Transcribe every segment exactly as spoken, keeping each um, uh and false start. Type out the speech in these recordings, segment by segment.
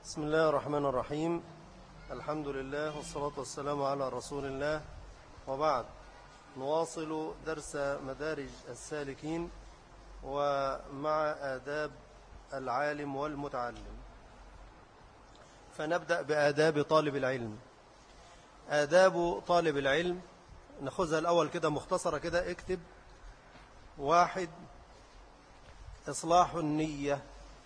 بسم الله الرحمن الرحيم. الحمد لله والصلاة والسلام على رسول الله، وبعد. نواصل درس مدارج السالكين ومع آداب العالم والمتعلم. فنبدأ بآداب طالب العلم. آداب طالب العلم نأخذها الأول كده مختصرة كده. اكتب: واحد، إصلاح النية.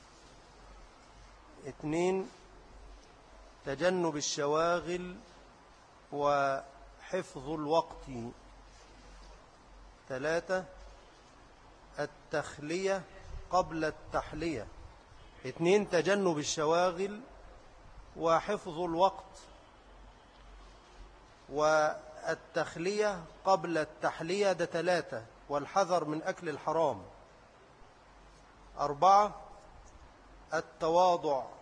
اثنين، تجنب الشواغل وحفظ الوقت. ثلاثة، التخلية قبل التحلية. اثنين، تجنب الشواغل وحفظ الوقت والتخلية قبل التحلية، ده ثلاثة، والحذر من أكل الحرام. أربعة، التواضع.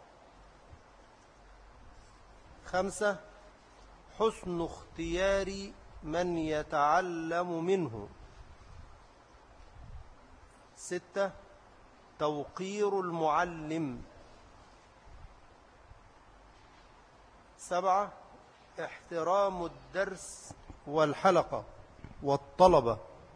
خمسة، حسن اختيار من يتعلم منه. ستة، توقير المعلم. سبعة، احترام الدرس والحلقة والطلبة.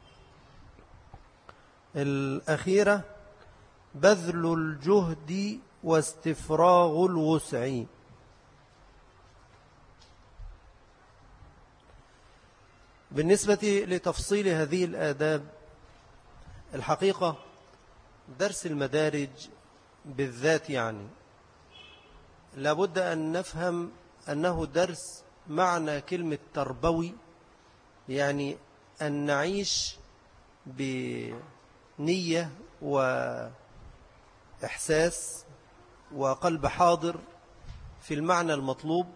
الأخيرة، بذل الجهد واستفراغ الوسع. بالنسبة لتفصيل هذه الآداب، الحقيقة درس المدارج بالذات يعني لابد أن نفهم أنه درس معنى كلمة تربوي، يعني أن نعيش بنية وإحساس وقلب حاضر في المعنى المطلوب،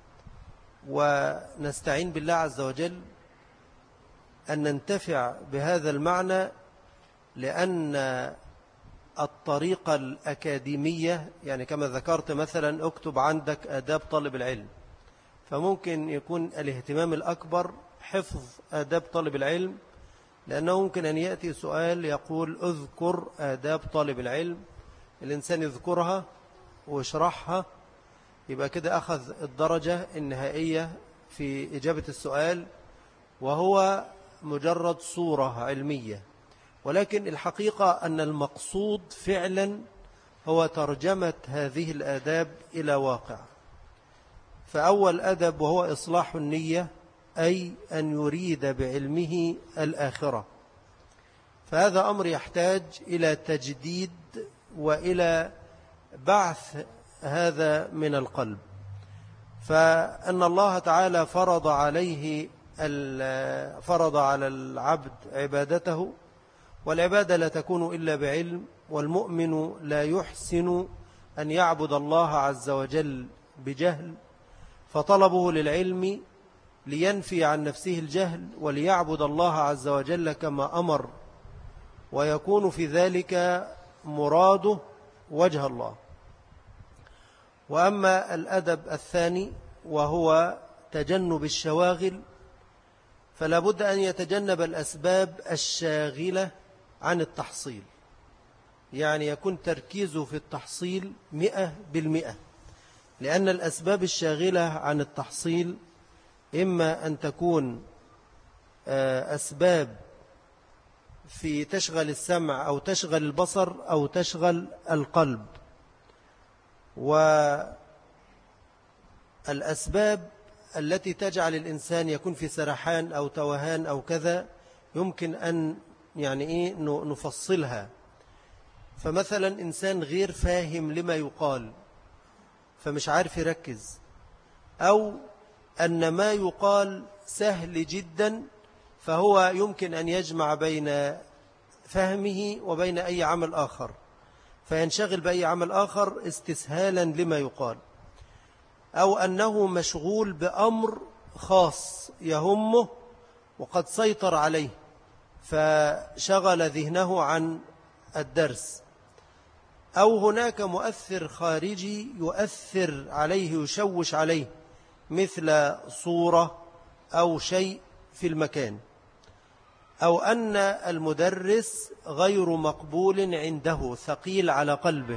ونستعين بالله عز وجل أن ننتفع بهذا المعنى، لأن الطريقة الأكاديمية يعني كما ذكرت مثلا اكتب عندك آداب طالب العلم، فممكن يكون الاهتمام الأكبر حفظ آداب طالب العلم، لأنه ممكن أن يأتي سؤال يقول اذكر آداب طالب العلم، الإنسان يذكرها ويشرحها، يبقى كده أخذ الدرجة النهائية في إجابة السؤال، وهو مجرد صورة علمية. ولكن الحقيقة أن المقصود فعلا هو ترجمة هذه الآداب إلى واقع. فأول أدب وهو إصلاح النية، أي أن يريد بعلمه الآخرة، فهذا أمر يحتاج إلى تجديد وإلى بعث هذا من القلب. فأن الله تعالى فرض عليه فرض على العبد عبادته، والعبادة لا تكون إلا بعلم، والمؤمن لا يحسن أن يعبد الله عز وجل بجهل، فطلبه للعلم لينفي عن نفسه الجهل وليعبد الله عز وجل كما أمر، ويكون في ذلك مراده وجه الله. وأما الأدب الثاني وهو تجنب الشواغل، فلا بد أن يتجنب الأسباب الشاغلة عن التحصيل، يعني يكون تركيزه في التحصيل مئة بالمئة، لأن الأسباب الشاغلة عن التحصيل إما أن تكون أسباب في تشغل السمع أو تشغل البصر أو تشغل القلب. والأسباب التي تجعل الإنسان يكون في سرحان أو توهان أو كذا يمكن أن يعني إيه نفصلها. فمثلا إنسان غير فاهم لما يقال فمش عارف يركز، أو أن ما يقال سهل جدا فهو يمكن أن يجمع بين فهمه وبين أي عمل آخر، فينشغل بأي عمل آخر استسهالا لما يقال، أو أنه مشغول بأمر خاص يهمه وقد سيطر عليه فشغل ذهنه عن الدرس، أو هناك مؤثر خارجي يؤثر عليه يشوش عليه مثل صورة أو شيء في المكان، أو أن المدرس غير مقبول عنده ثقيل على قلبه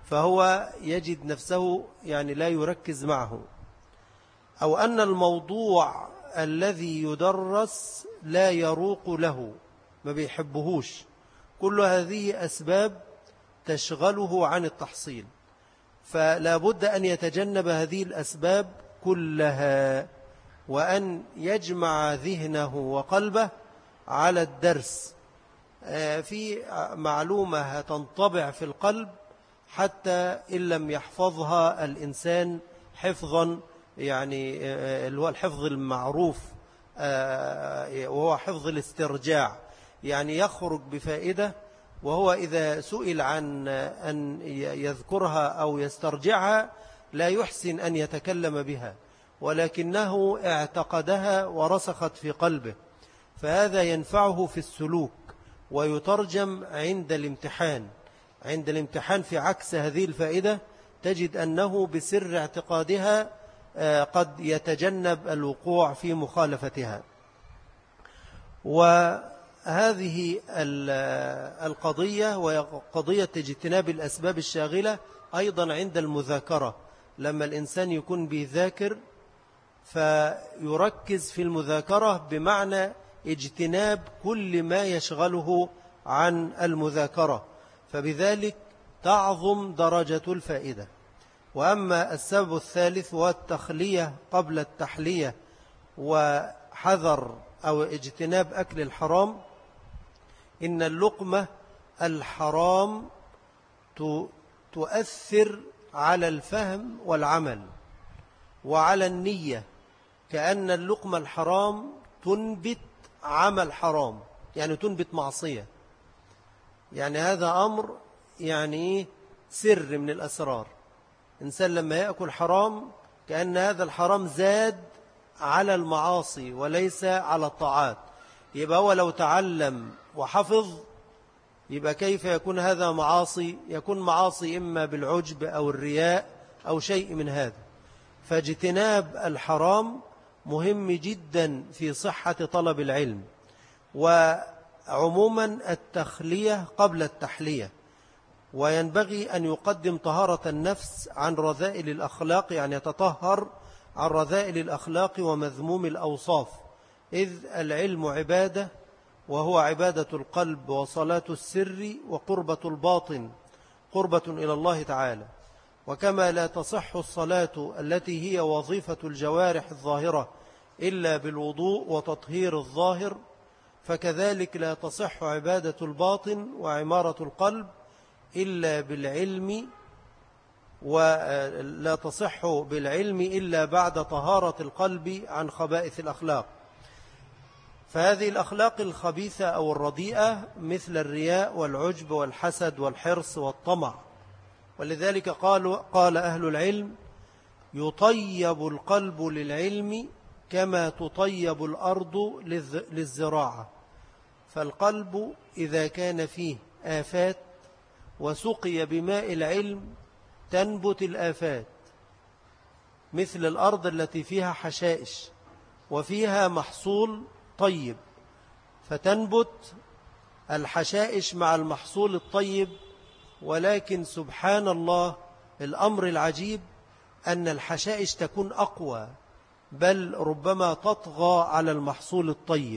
فهو يجد نفسه يعني لا يركز معه، أو أن الموضوع الذي يدرس لا يروق له، ما بيحبهوش. كل هذه أسباب تشغله عن التحصيل، فلا بد أن يتجنب هذه الأسباب كلها، وأن يجمع ذهنه وقلبه على الدرس في معلومة تنطبع في القلب، حتى إن لم يحفظها الإنسان حفظا يعني اللي هو الحفظ المعروف، وهو حفظ الاسترجاع، يعني يخرج بفائدة، وهو إذا سئل عن أن يذكرها أو يسترجعها لا يحسن أن يتكلم بها، ولكنه اعتقدها ورسخت في قلبه، فهذا ينفعه في السلوك ويترجم عند الامتحان. عند الامتحان في عكس هذه الفائدة تجد أنه بسر اعتقادها قد يتجنب الوقوع في مخالفتها. وهذه القضية وقضية اجتناب الأسباب الشاغلة أيضا عند المذاكرة، لما الإنسان يكون بيذاكر فيركز في المذاكرة بمعنى اجتناب كل ما يشغله عن المذاكرة، فبذلك تعظم درجة الفائدة. وأما السبب الثالث والتخلية قبل التحلية وحذر أو اجتناب أكل الحرام، إن اللقمة الحرام تؤثر على الفهم والعمل وعلى النية، كأن اللقمة الحرام تنبت عمل حرام، يعني تنبت معصية. يعني هذا أمر يعني سر من الأسرار. إنسان لما يأكل حرام كأن هذا الحرام زاد على المعاصي وليس على الطاعات. يبقى هو لو تعلم وحفظ يبقى كيف يكون هذا معاصي؟ يكون معاصي إما بالعجب أو الرياء أو شيء من هذا. فاجتناب الحرام مهم جدا في صحة طلب العلم. وعموما التخلية قبل التحلية، وينبغي أن يقدم طهارة النفس عن رذائل الأخلاق، يعني يتطهر عن رذائل الأخلاق ومذموم الأوصاف، إذ العلم عبادة، وهو عبادة القلب وصلاة السر وقربة الباطن، قربة إلى الله تعالى. وكما لا تصح الصلاة التي هي وظيفة الجوارح الظاهرة إلا بالوضوء وتطهير الظاهر، فكذلك لا تصح عبادة الباطن وعمارة القلب إلا بالعلم، ولا تصح بالعلم إلا بعد طهارة القلب عن خبائث الأخلاق. فهذه الأخلاق الخبيثة أو الرديئة مثل الرياء والعجب والحسد والحرص والطمع. ولذلك قالوا قال أهل العلم: يطيب القلب للعلم كما تطيب الأرض للزراعة. فالقلب إذا كان فيه آفات وسقي بماء العلم تنبت الآفات، مثل الأرض التي فيها حشائش وفيها محصول طيب، فتنبت الحشائش مع المحصول الطيب. ولكن سبحان الله الأمر العجيب أن الحشائش تكون أقوى، بل ربما تطغى على المحصول الطيب.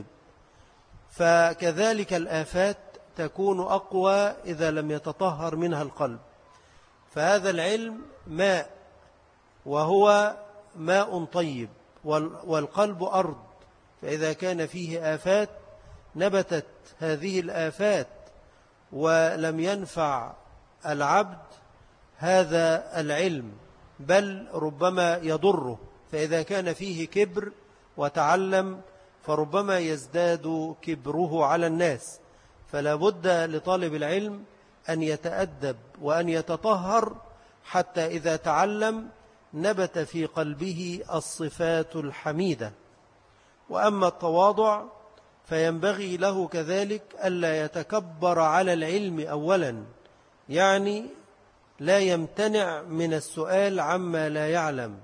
فكذلك الآفات تكون أقوى إذا لم يتطهر منها القلب. فهذا العلم ماء، وهو ماء طيب، والقلب أرض، فإذا كان فيه آفات نبتت هذه الآفات ولم ينفع العبد هذا العلم، بل ربما يضره. فإذا كان فيه كبر وتعلم فربما يزداد كبره على الناس. فلا بد لطالب العلم أن يتأدب وأن يتطهر، حتى إذا تعلم نبت في قلبه الصفات الحميدة. وأما التواضع فينبغي له كذلك ألا يتكبر على العلم أولا، يعني لا يمتنع من السؤال عما لا يعلم،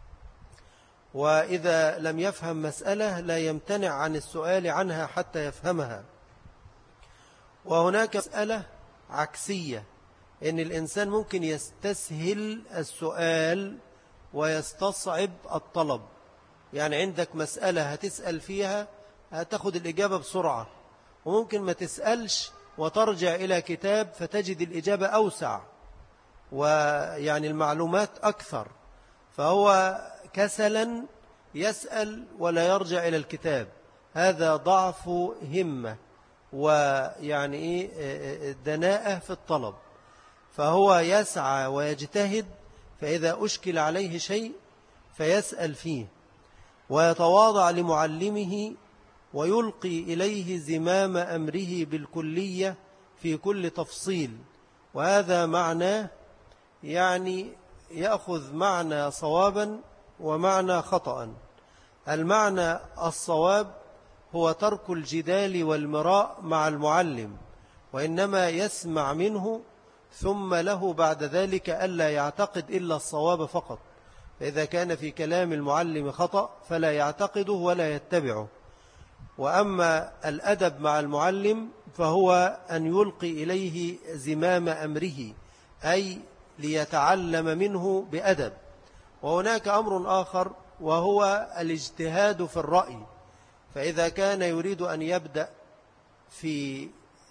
وإذا لم يفهم مسألة لا يمتنع عن السؤال عنها حتى يفهمها. وهناك مسألة عكسية، إن الإنسان ممكن يستسهل السؤال ويستصعب الطلب. يعني عندك مسألة هتسأل فيها هتاخد الإجابة بسرعة، وممكن ما تسألش وترجع إلى كتاب فتجد الإجابة أوسع ويعني المعلومات أكثر، فهو كسلا يسأل ولا يرجع إلى الكتاب. هذا ضعف همة ويعني إيه دناءة في الطلب. فهو يسعى ويجتهد، فإذا أشكل عليه شيء فيسأل فيه ويتواضع لمعلمه ويلقي إليه زمام أمره بالكلية في كل تفصيل. وهذا معناه يعني يأخذ معنى صوابا ومعنى خطأ. المعنى الصواب هو ترك الجدال والمراء مع المعلم، وإنما يسمع منه ثم له بعد ذلك ألا يعتقد إلا الصواب فقط. فإذا كان في كلام المعلم خطأ فلا يعتقده ولا يتبعه. وأما الأدب مع المعلم فهو أن يلقي إليه زمام أمره، أي ليتعلم منه بأدب. وهناك أمر آخر وهو الاجتهاد في الرأي. فإذا كان يريد أن يبدأ في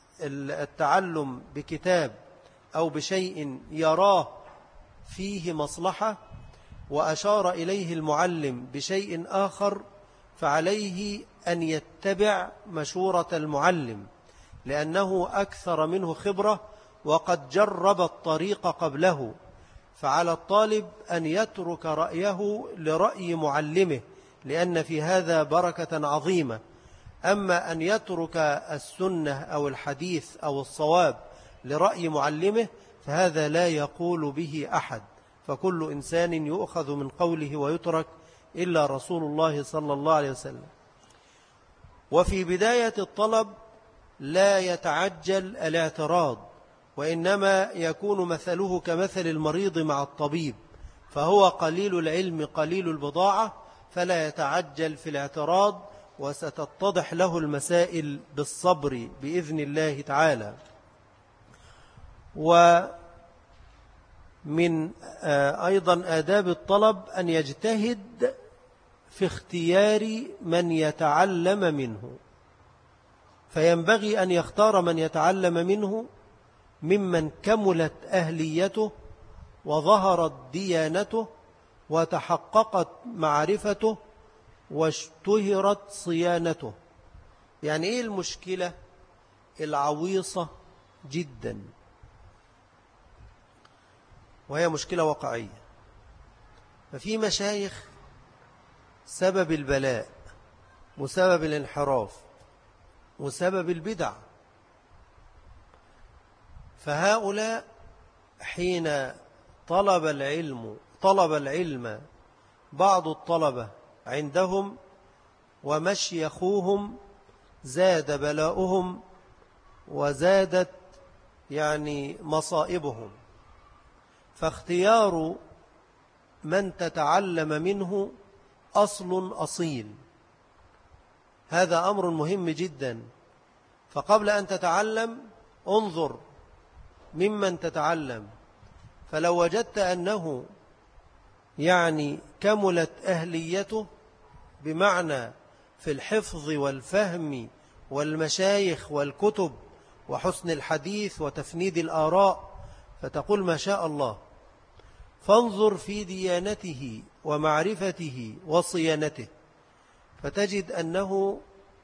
التعلم بكتاب أو بشيء يراه فيه مصلحة وأشار إليه المعلم بشيء آخر، فعليه أن يتبع مشورة المعلم لأنه أكثر منه خبرة وقد جرب الطريق قبله. فعلى الطالب أن يترك رأيه لرأي معلمه، لأن في هذا بركة عظيمة. أما أن يترك السنة أو الحديث أو الصواب لرأي معلمه فهذا لا يقول به أحد، فكل إنسان يؤخذ من قوله ويترك إلا رسول الله صلى الله عليه وسلم. وفي بداية الطلب لا يتعجل الاعتراض، وإنما يكون مثله كمثل المريض مع الطبيب، فهو قليل العلم قليل البضاعة، فلا يتعجل في الاعتراض، وستتضح له المسائل بالصبر بإذن الله تعالى. ومن أيضا آداب الطلب أن يجتهد في اختيار من يتعلم منه، فينبغي أن يختار من يتعلم منه ممن كملت أهليته وظهرت ديانته وتحققت معرفته واشتهرت صيانته. يعني إيه المشكلة العويصة جدا، وهي مشكلة واقعية؟ ففي مشايخ سبب البلاء وسبب الانحراف وسبب البدع، فهؤلاء حين طلب العلم طلب العلم بعض الطلبة عندهم ومشيخوهم زاد بلاؤهم وزادت يعني مصائبهم. فاختيار من تتعلم منه أصل أصيل، هذا أمر مهم جدا. فقبل أن تتعلم انظر ممن تتعلم، فلو وجدت أنه يعني كملت أهليته بمعنى في الحفظ والفهم والمشايخ والكتب وحسن الحديث وتفنيد الآراء، فتقول ما شاء الله. فانظر في ديانته ومعرفته وصيانته، فتجد أنه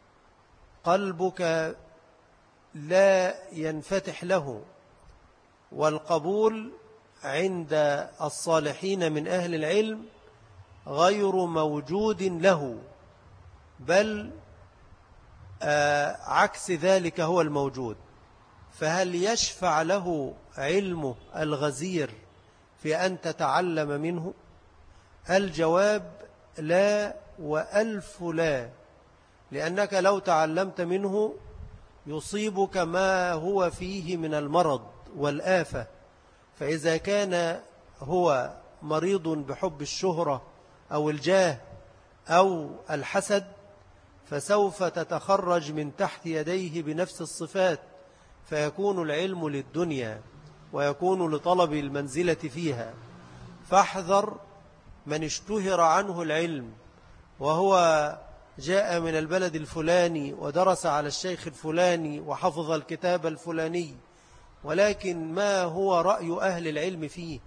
قلبك لا ينفتح له، والقبول عند الصالحين من أهل العلم غير موجود له، بل آه عكس ذلك هو الموجود. فهل يشفع له علمه الغزير في أن تتعلم منه؟ الجواب لا وألف لا، لأنك لو تعلمت منه يصيبك ما هو فيه من المرض والآفة. فإذا كان هو مريض بحب الشهرة أو الجاه أو الحسد فسوف تتخرج من تحت يديه بنفس الصفات، فيكون العلم للدنيا. ويكون لطلب المنزلة فيها. فاحذر من اشتهر عنه العلم وهو جاء من البلد الفلاني ودرس على الشيخ الفلاني وحفظ الكتاب الفلاني، ولكن ما هو رأي أهل العلم فيه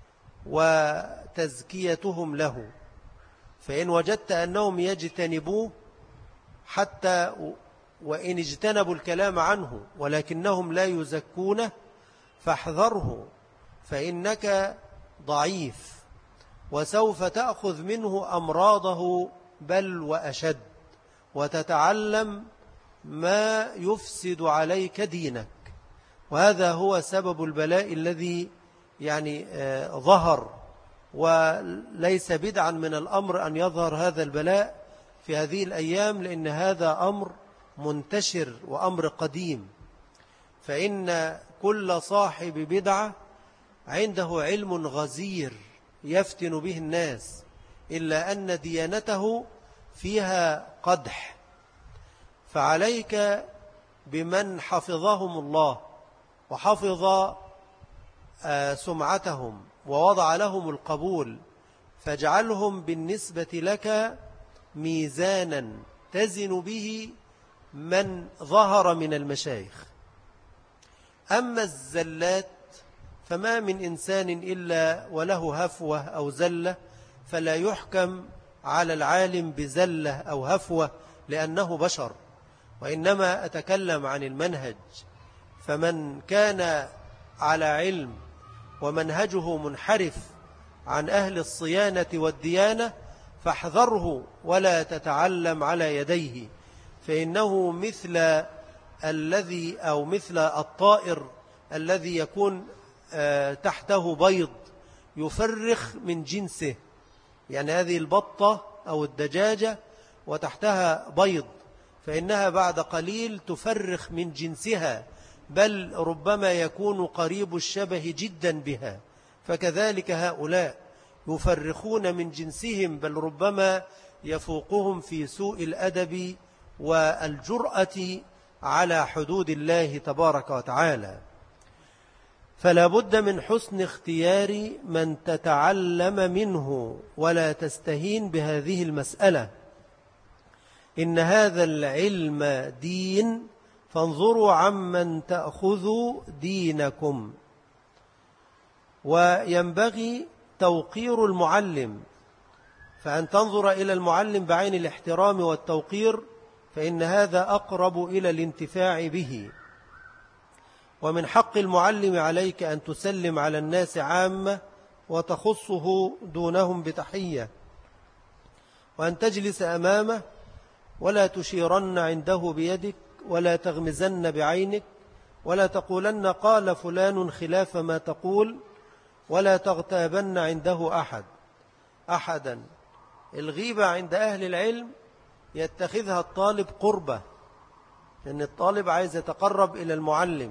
وتزكيتهم له. فإن وجدت أنهم يجتنبوه حتى وإن اجتنبوا الكلام عنه ولكنهم لا يزكونه فاحذره، فإنك ضعيف وسوف تأخذ منه أمراضه بل وأشد، وتتعلم ما يفسد عليك دينك. وهذا هو سبب البلاء الذي يعني آه ظهر، وليس بدعا من الأمر أن يظهر هذا البلاء في هذه الأيام، لأن هذا أمر منتشر وأمر قديم. فإن كل صاحب بدعة عنده علم غزير يفتن به الناس، إلا أن ديانته فيها قدح. فعليك بمن حفظهم الله وحفظ سمعتهم ووضع لهم القبول، فاجعلهم بالنسبة لك ميزانا تزن به من ظهر من المشايخ. أما الزلات فما من إنسان إلا وله هفوة أو زلة، فلا يحكم على العالم بزلة أو هفوة لأنه بشر، وإنما أتكلم عن المنهج. فمن كان على علم ومنهجه منحرف عن أهل الصيانة والديانة فاحذره ولا تتعلم على يديه، فإنه مثل الذي أو مثل الطائر الذي يكون تحته بيض يفرخ من جنسه. يعني هذه البطة أو الدجاجة وتحتها بيض، فإنها بعد قليل تفرخ من جنسها، بل ربما يكون قريب الشبه جدا بها. فكذلك هؤلاء يفرخون من جنسهم، بل ربما يفوقهم في سوء الأدب والجرأة على حدود الله تبارك وتعالى. فلا بد من حسن اختيار من تتعلم منه، ولا تستهين بهذه المسألة. إن هذا العلم دين، فانظروا عمن تأخذوا دينكم. وينبغي توقير المعلم، فأن تنظر إلى المعلم بعين الاحترام والتوقير، فإن هذا أقرب إلى الانتفاع به. ومن حق المعلم عليك أن تسلم على الناس عامة وتخصه دونهم بتحية، وأن تجلس أمامه ولا تشيرن عنده بيدك، ولا تغمزن بعينك، ولا تقولن قال فلان خلاف ما تقول، ولا تغتابن عنده أحد أحدا. الغيبة عند أهل العلم يتخذها الطالب قربة، لأن الطالب عايز يتقرب إلى المعلم،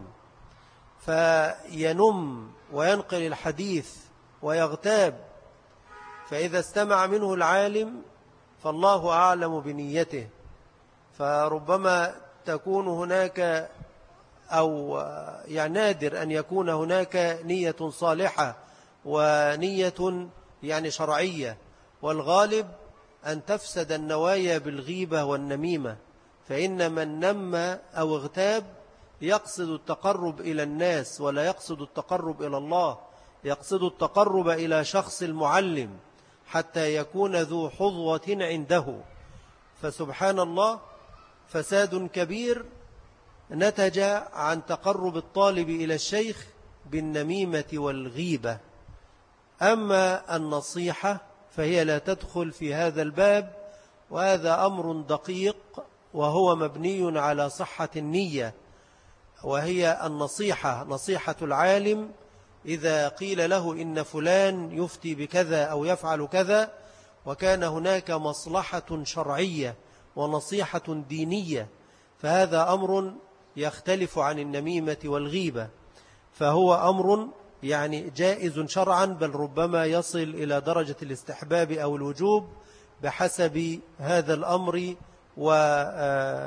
فينم وينقل الحديث ويغتاب. فإذا استمع منه العالم فالله أعلم بنيته، فربما تكون هناك أو يعني نادر أن يكون هناك نية صالحة ونية يعني شرعية، والغالب أن تفسد النوايا بالغيبة والنميمة. فإن من نم أو اغتاب يقصد التقرب إلى الناس ولا يقصد التقرب إلى الله، يقصد التقرب إلى شخص المعلم حتى يكون ذو حظوة عنده. فسبحان الله، فساد كبير نتج عن تقرب الطالب إلى الشيخ بالنميمة والغيبة. أما النصيحة فهي لا تدخل في هذا الباب، وهذا أمر دقيق وهو مبني على صحة النية. وهي النصيحة، نصيحة العالم إذا قيل له إن فلان يفتي بكذا أو يفعل كذا، وكان هناك مصلحة شرعية ونصيحة دينية، فهذا أمر يختلف عن النميمة والغيبة، فهو أمر يعني جائز شرعا، بل ربما يصل إلى درجة الاستحباب أو الوجوب بحسب هذا الأمر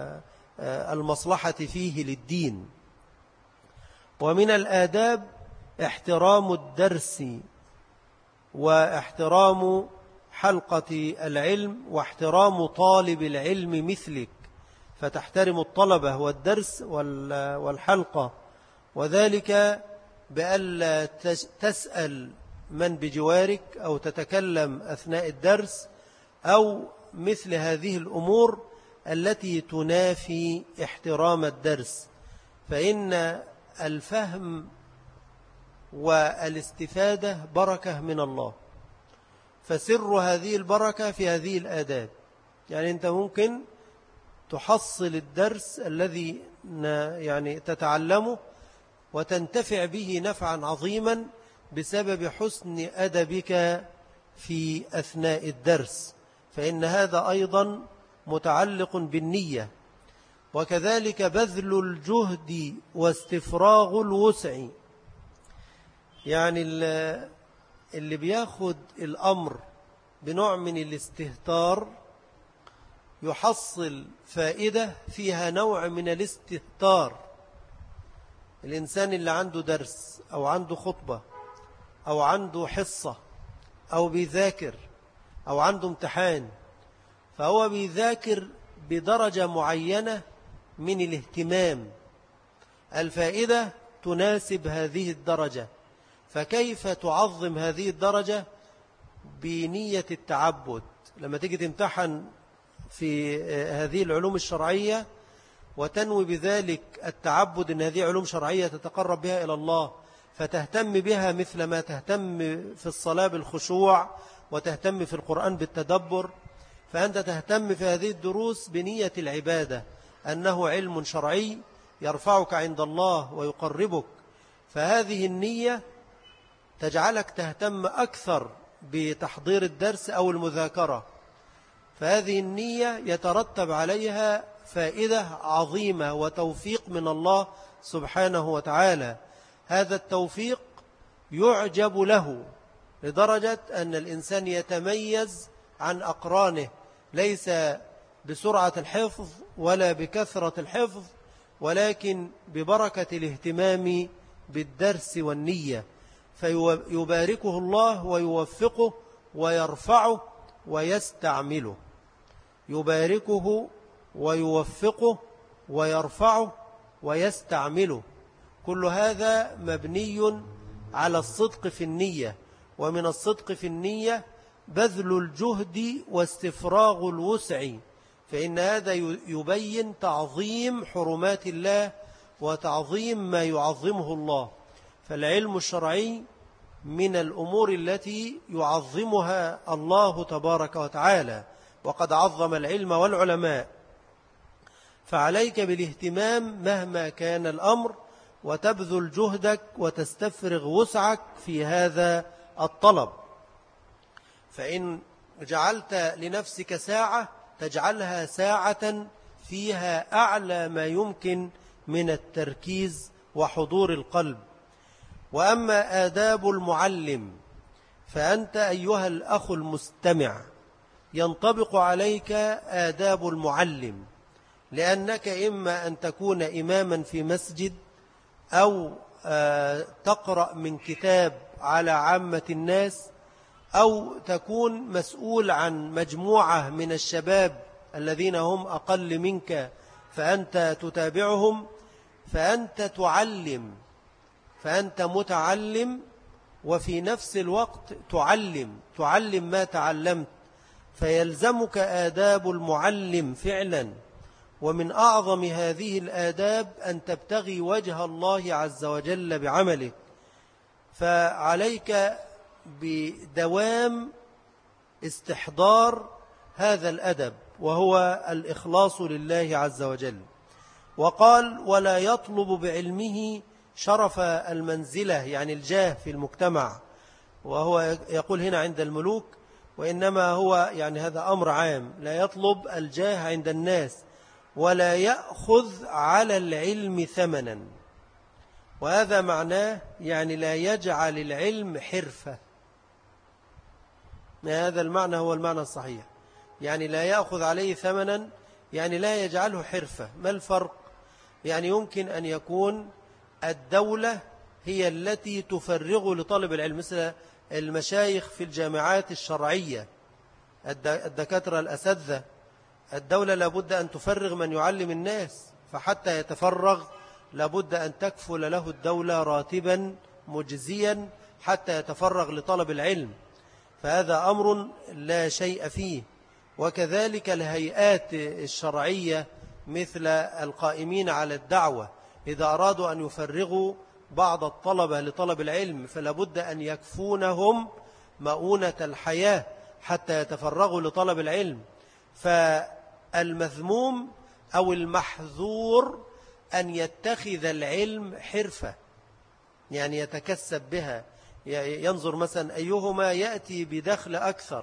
والمصلحة فيه للدين. ومن الآداب احترام الدرس واحترام حلقة العلم واحترام طالب العلم مثلك، فتحترم الطلبة والدرس والحلقة، وذلك بألا تسأل من بجوارك أو تتكلم أثناء الدرس أو مثل هذه الأمور التي تنافي احترام الدرس، فإن الفهم والاستفادة بركة من الله، فسر هذه البركة في هذه الآداب. يعني أنت ممكن تحصل الدرس الذي يعني تتعلمه وتنتفع به نفعا عظيما بسبب حسن أدبك في أثناء الدرس، فإن هذا أيضا متعلق بالنية. وكذلك بذل الجهد واستفراغ الوسع، يعني اللي بياخد الأمر بنوع من الاستهتار يحصل فائدة فيها نوع من الاستهتار. الإنسان اللي عنده درس أو عنده خطبة أو عنده حصة أو بيذاكر أو عنده امتحان، فهو بيذاكر بدرجة معينة من الاهتمام، الفائدة تناسب هذه الدرجة، فكيف تعظم هذه الدرجة بنية التعبد؟ لما تيجي تمتحن في هذه العلوم الشرعية وتنوي بذلك التعبد، أن هذه علوم شرعية تتقرب بها إلى الله، فتهتم بها مثل ما تهتم في الصلاة بالخشوع وتهتم في القرآن بالتدبر، فأنت تهتم في هذه الدروس بنية العبادة، أنه علم شرعي يرفعك عند الله ويقربك، فهذه النية تجعلك تهتم أكثر بتحضير الدرس أو المذاكرة، فهذه النية يترتب عليها فائدة عظيمة وتوفيق من الله سبحانه وتعالى. هذا التوفيق يعجب له لدرجة أن الإنسان يتميز عن أقرانه، ليس بسرعة الحفظ ولا بكثرة الحفظ، ولكن ببركة الاهتمام بالدرس والنية، فيباركه الله ويوفقه ويرفعه ويستعمله. يباركه ويوفقه ويرفعه ويستعمله، كل هذا مبني على الصدق في النية، ومن الصدق في النية بذل الجهد واستفراغ الوسع، فإن هذا يبين تعظيم حرمات الله وتعظيم ما يعظمه الله. فالعلم الشرعي من الأمور التي يعظمها الله تبارك وتعالى، وقد عظم العلم والعلماء، فعليك بالاهتمام مهما كان الأمر، وتبذل جهدك وتستفرغ وسعك في هذا الطلب. فإن جعلت لنفسك ساعة تجعلها ساعة فيها أعلى ما يمكن من التركيز وحضور القلب. وأما آداب المعلم فأنت أيها الأخ المستمع ينطبق عليك آداب المعلم، لأنك إما أن تكون إماما في مسجد أو تقرأ من كتاب على عامة الناس، أو تكون مسؤول عن مجموعة من الشباب الذين هم أقل منك فأنت تتابعهم، فأنت تعلم، فأنت متعلم وفي نفس الوقت تعلم تعلم ما تعلمت، فيلزمك آداب المعلم فعلا. ومن أعظم هذه الآداب أن تبتغي وجه الله عز وجل بعملك، فعليك بدوام استحضار هذا الأدب، وهو الإخلاص لله عز وجل. وقال: ولا يطلب بعلمه شرف المنزلة، يعني الجاه في المجتمع، وهو يقول هنا عند الملوك، وإنما هو يعني هذا أمر عام، لا يطلب الجاه عند الناس، ولا يأخذ على العلم ثمنا، وهذا معناه يعني لا يجعل العلم حرفة. هذا المعنى هو المعنى الصحيح، يعني لا يأخذ عليه ثمنا، يعني لا يجعله حرفة. ما الفرق؟ يعني يمكن أن يكون الدولة هي التي تفرغ لطالب العلم، مثل المشايخ في الجامعات الشرعية، الدكاترة الأساتذة. الدولة لابد أن تفرغ من يعلم الناس، فحتى يتفرغ لابد أن تكفل له الدولة راتبا مجزيا حتى يتفرغ لطلب العلم، فهذا أمر لا شيء فيه. وكذلك الهيئات الشرعية مثل القائمين على الدعوة، إذا أرادوا أن يفرغوا بعض الطلبة لطلب العلم فلابد أن يكفونهم مؤونة الحياة حتى يتفرغوا لطلب العلم. فالمذموم أو المحذور أن يتخذ العلم حرفة، يعني يتكسب بها، ينظر مثلا أيهما يأتي بدخل أكثر.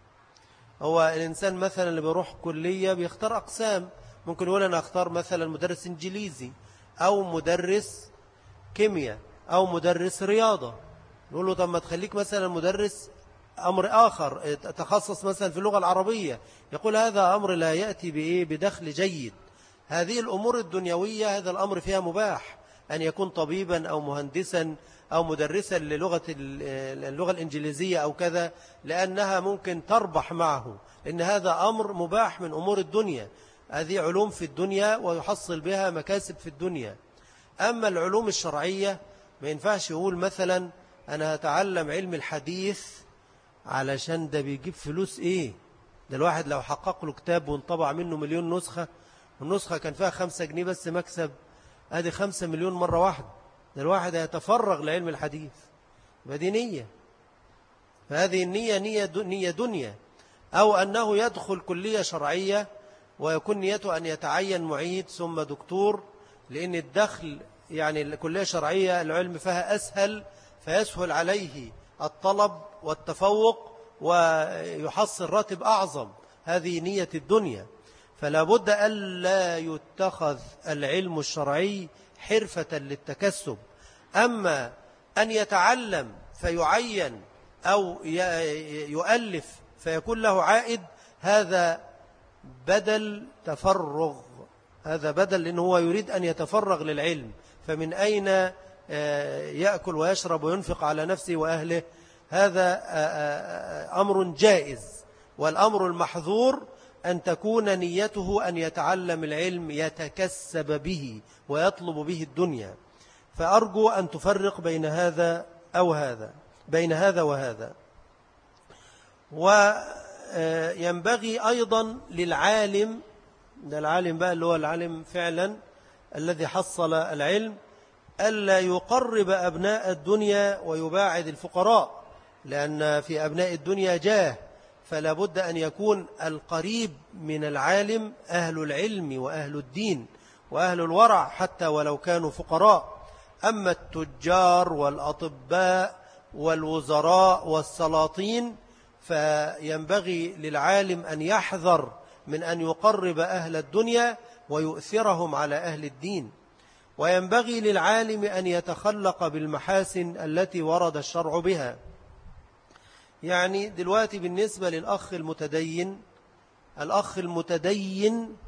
هو الإنسان مثلا اللي بيروح كلية بيختار أقسام، ممكن يقول أنا أختار مثلا مدرس إنجليزي أو مدرس كيمياء أو مدرس رياضة. نقول له طب ما تخليك مثلا مدرس أمر آخر، تخصص مثلا في اللغة العربية. يقول هذا أمر لا يأتي بإيه بدخل جيد. هذه الأمور الدنيوية هذا الأمر فيها مباح، أن يكون طبيبا أو مهندسا أو مدرسا للغة اللغة الإنجليزية أو كذا، لأنها ممكن تربح معه، إن هذا أمر مباح من أمور الدنيا. هذه علوم في الدنيا ويحصل بها مكاسب في الدنيا. أما العلوم الشرعية ما ينفعش يقول مثلا أنا هتعلم علم الحديث علشان ده بيجيب فلوس. إيه ده؟ الواحد لو حقق له كتاب وانطبع منه مليون نسخة، والنسخة كان فيها خمسة جنيه بس مكسب، هذه خمسة مليون مرة واحدة. ده الواحد يتفرغ لعلم الحديث بدي نية، فهذه النية نية, نية دنيا. أو أنه يدخل كلية شرعية ويكون نيته أن يتعين معيد ثم دكتور، لأن الدخل يعني الكلية الشرعية العلم فيها أسهل، فيسهل عليه الطلب والتفوق ويحصل راتب أعظم. هذه نية الدنيا. فلا بد ألا يتخذ العلم الشرعي حرفة للتكسب. أما أن يتعلم فيعين أو يؤلف فيكون له عائد، هذا بدل تفرغ، هذا بدل لأنه هو يريد أن يتفرغ للعلم. فمن أين يأكل ويشرب وينفق على نفسه وأهله؟ هذا أمر جائز. والأمر المحظور أن تكون نيته أن يتعلم العلم يتكسب به ويطلب به الدنيا. فأرجو أن تفرق بين هذا أو هذا، بين هذا وهذا. وينبغي أيضا للعالم، ده العالم بقى اللي هو العالم فعلا الذي حصل العلم، ألا يقرب أبناء الدنيا ويباعد الفقراء، لأن في أبناء الدنيا جاه، فلا بد أن يكون القريب من العالم أهل العلم وأهل الدين وأهل الورع حتى ولو كانوا فقراء. أما التجار والأطباء والوزراء والسلاطين فينبغي للعالم أن يحذر من أن يقرب أهل الدنيا ويؤثرهم على أهل الدين. وينبغي للعالم أن يتخلق بالمحاسن التي ورد الشرع بها. يعني دلوقتي بالنسبة للأخ المتدين، الأخ المتدين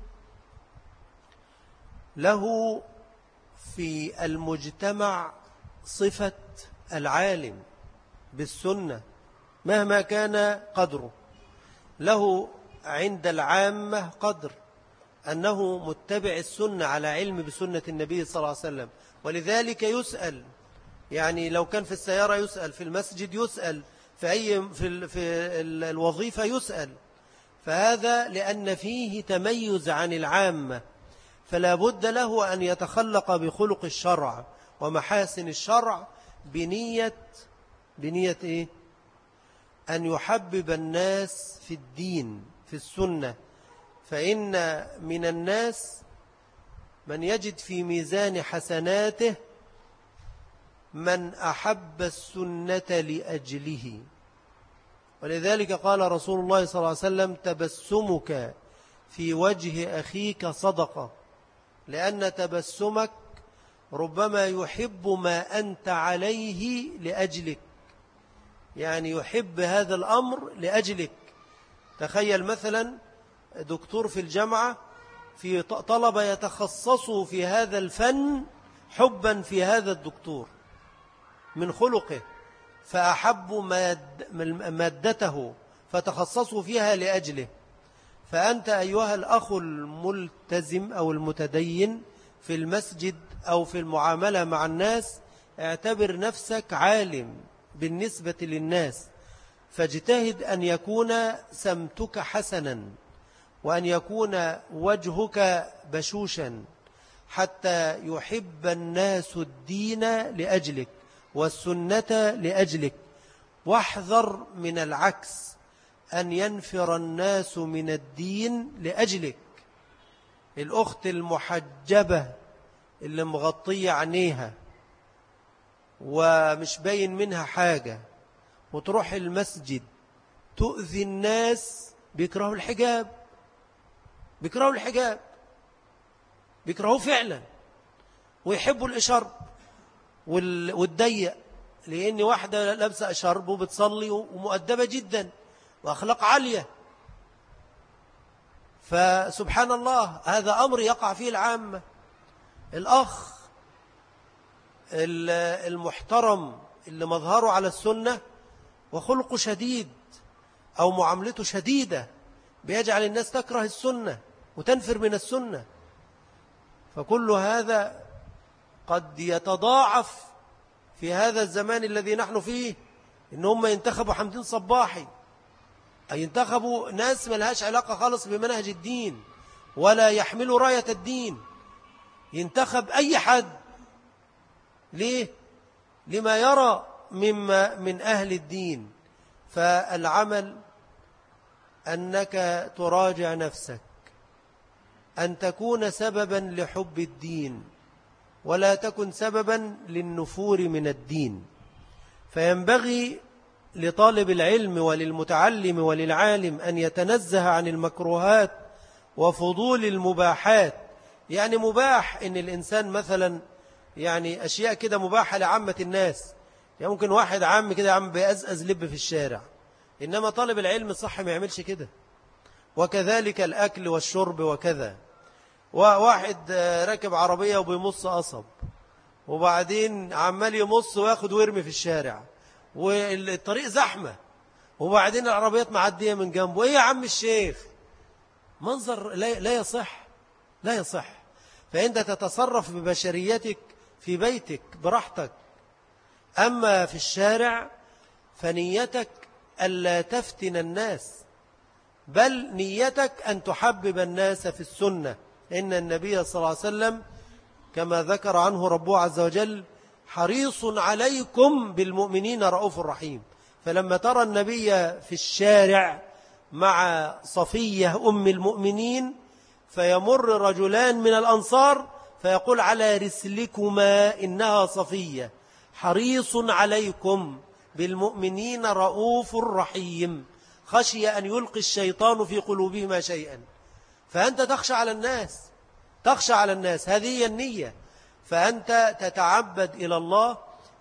له في المجتمع صفة العالم بالسنة مهما كان قدره، له عند العامة قدر أنه متبع السنة على علم بسنة النبي صلى الله عليه وسلم، ولذلك يسأل. يعني لو كان في السيارة يسأل، في المسجد يسأل، في أي في في الوظيفة يسأل. فهذا لأن فيه تميز عن العامة، فلا بد له أن يتخلق بخلق الشرع ومحاسن الشرع بنية بنية إيه؟ أن يحبب الناس في الدين في السنة. فإن من الناس من يجد في ميزان حسناته من أحب السنة لأجله. ولذلك قال رسول الله صلى الله عليه وسلم: تبسمك في وجه أخيك صدقة، لأن تبسمك ربما يحب ما أنت عليه لأجلك، يعني يحب هذا الأمر لأجلك. تخيل مثلا دكتور في الجامعة في طلبة يتخصصوا في هذا الفن حبا في هذا الدكتور، من خلقه فأحبوا مادته فتخصصوا فيها لأجله. فأنت أيها الأخ الملتزم أو المتدين في المسجد أو في المعاملة مع الناس اعتبر نفسك عالم بالنسبة للناس، فاجتهد أن يكون سمتك حسنا وأن يكون وجهك بشوشا حتى يحب الناس الدين لأجلك والسنة لأجلك. واحذر من العكس، أن ينفر الناس من الدين لأجلك. الأخت المحجبة اللي مغطية عينيها ومش باين منها حاجة وتروح المسجد تؤذي الناس، بيكرهوا الحجاب، بيكرهوا الحجاب بيكرهوه فعلا، ويحبوا الإشارب والضيق، لأن واحدة لابسة إشارب وبتصلي ومؤدبة جدا وأخلاق عالية. فسبحان الله، هذا أمر يقع فيه العامة. الأخ المحترم اللي مظهره على السنة وخلقه شديد أو معاملته شديدة بيجعل الناس تكره السنة وتنفر من السنة، فكل هذا قد يتضاعف في هذا الزمان الذي نحن فيه، إن هم ينتخبوا حمدين صباحي، أي ينتخبوا ناس ما لهاش علاقة خالص بمنهج الدين ولا يحملوا راية الدين. ينتخب أي حد، ليه؟ لما يرى مما من أهل الدين. فالعمل أنك تراجع نفسك، أن تكون سببا لحب الدين ولا تكن سببا للنفور من الدين. فينبغي لطالب العلم وللمتعلم وللعالم أن يتنزه عن المكروهات وفضول المباحات. يعني مباح إن الإنسان مثلا يعني أشياء كده مباحة لعامة الناس، يعني ممكن واحد عام كده عم بيأزأز لب في الشارع، إنما طالب العلم الصح ما يعملش كده. وكذلك الأكل والشرب وكذا. وواحد راكب عربية وبيمص قصب وبعدين عمال يمص وياخد ويرمي في الشارع والطريق زحمة وبعدين العربيات معدية من جنبه، إيه يا عم الشيخ؟ منظر لا يصح، لا يصح. فأنت تتصرف ببشريتك في بيتك براحتك، أما في الشارع فنيتك ألا تفتن الناس، بل نيتك أن تحبب الناس في السنة. إن النبي صلى الله عليه وسلم كما ذكر عنه ربه عز وجل حريص عليكم بالمؤمنين رؤوف رحيم. فلما ترى النبي في الشارع مع صفية أم المؤمنين فيمر رجلان من الأنصار فيقول على رسلكما إنها صفية، حريص عليكم بالمؤمنين رؤوف رحيم، خشي أن يلقي الشيطان في قلوبهما شيئا. فأنت تخشى على الناس، تخشى على الناس، هذه هي النية. فأنت تتعبد إلى الله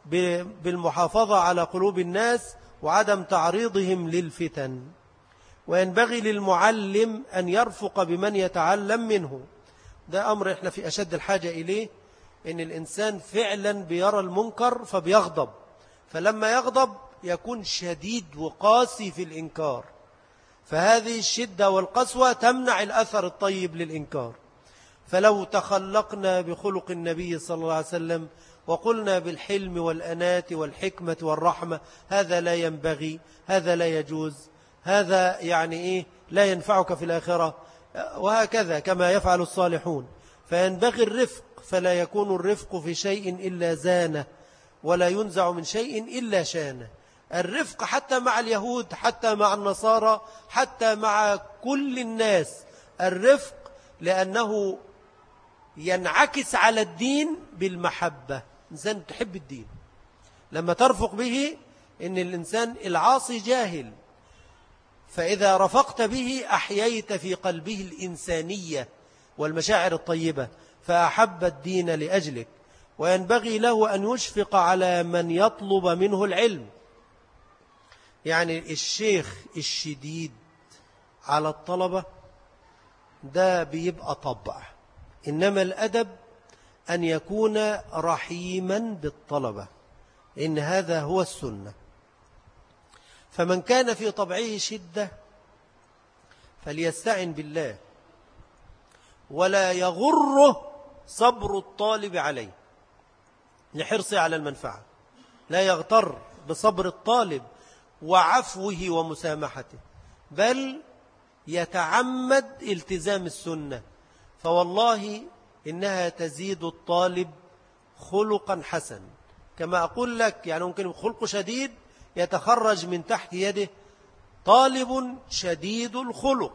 بالمحافظة على قلوب الناس وعدم تعريضهم للفتن. وينبغي للمعلم أن يرفق بمن يتعلم منه. ده أمر إحنا في أشد الحاجة إليه، إن الإنسان فعلا بيرى المنكر فبيغضب، فلما يغضب يكون شديد وقاسي في الإنكار، فهذه الشدة والقسوة تمنع الأثر الطيب للإنكار. فلو تخلقنا بخلق النبي صلى الله عليه وسلم وقلنا بالحلم والأناة والحكمة والرحمة، هذا لا ينبغي، هذا لا يجوز، هذا يعني إيه لا ينفعك في الآخرة، وهكذا كما يفعل الصالحون. فينبغي الرفق، فلا يكون الرفق في شيء إلا زانه، ولا ينزع من شيء إلا شانه. الرفق حتى مع اليهود، حتى مع النصارى، حتى مع كل الناس، الرفق لأنه ينعكس على الدين بالمحبة. إنسان تحب الدين لما ترفق به، إن الإنسان العاصي جاهل، فإذا رفقت به أحييت في قلبه الإنسانية والمشاعر الطيبة فأحب الدين لأجلك. وينبغي له أن يشفق على من يطلب منه العلم. يعني الشيخ الشديد على الطلبة ده بيبقى طبع، إنما الأدب أن يكون رحيما بالطلبة. إن هذا هو السنة. فمن كان في طبعه شدة فليستعن بالله، ولا يغره صبر الطالب عليه لحرصه على المنفعة. لا يغتر بصبر الطالب وعفوه ومسامحته، بل يتعمد التزام السنة، فوالله إنها تزيد الطالب خلقا حسن. كما أقول لك يعني ممكن خلق شديد يتخرج من تحت يده طالب شديد الخلق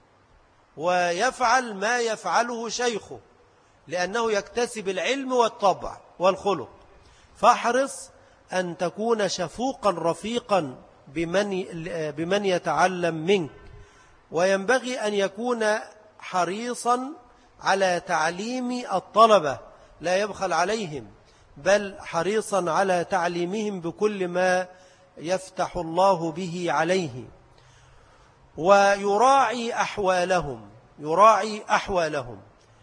ويفعل ما يفعله شيخه، لأنه يكتسب العلم والطبع والخلق. فاحرص أن تكون شفوقا رفيقا بمن, بمن يتعلم منك، وينبغي أن يكون حريصا على تعليم الطلبة، لا يبخل عليهم، بل حريصا على تعليمهم بكل ما يفتح الله به عليه، ويراعي أحوالهم يراعي أحوالهم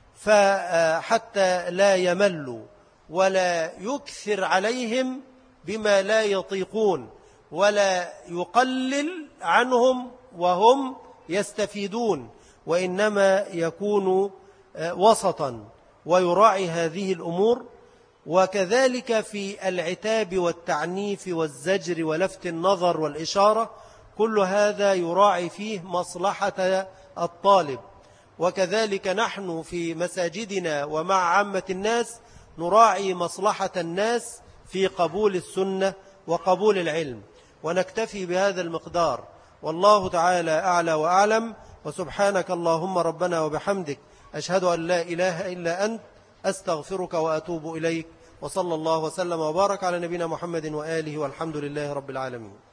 فحتى لا يملوا ولا يكثر عليهم بما لا يطيقون، ولا يقلل عنهم وهم يستفيدون، وإنما يكون وسطا ويراعي هذه الأمور. وكذلك في العتاب والتعنيف والزجر ولفت النظر والإشارة، كل هذا يراعي فيه مصلحة الطالب. وكذلك نحن في مساجدنا ومع عامة الناس نراعي مصلحة الناس في قبول السنة وقبول العلم. ونكتفي بهذا المقدار، والله تعالى أعلى وأعلم. وسبحانك اللهم ربنا وبحمدك، أشهد أن لا إله إلا أنت، أستغفرك وأتوب إليك. وصلى الله وسلم وبارك على نبينا محمد وآله، والحمد لله رب العالمين.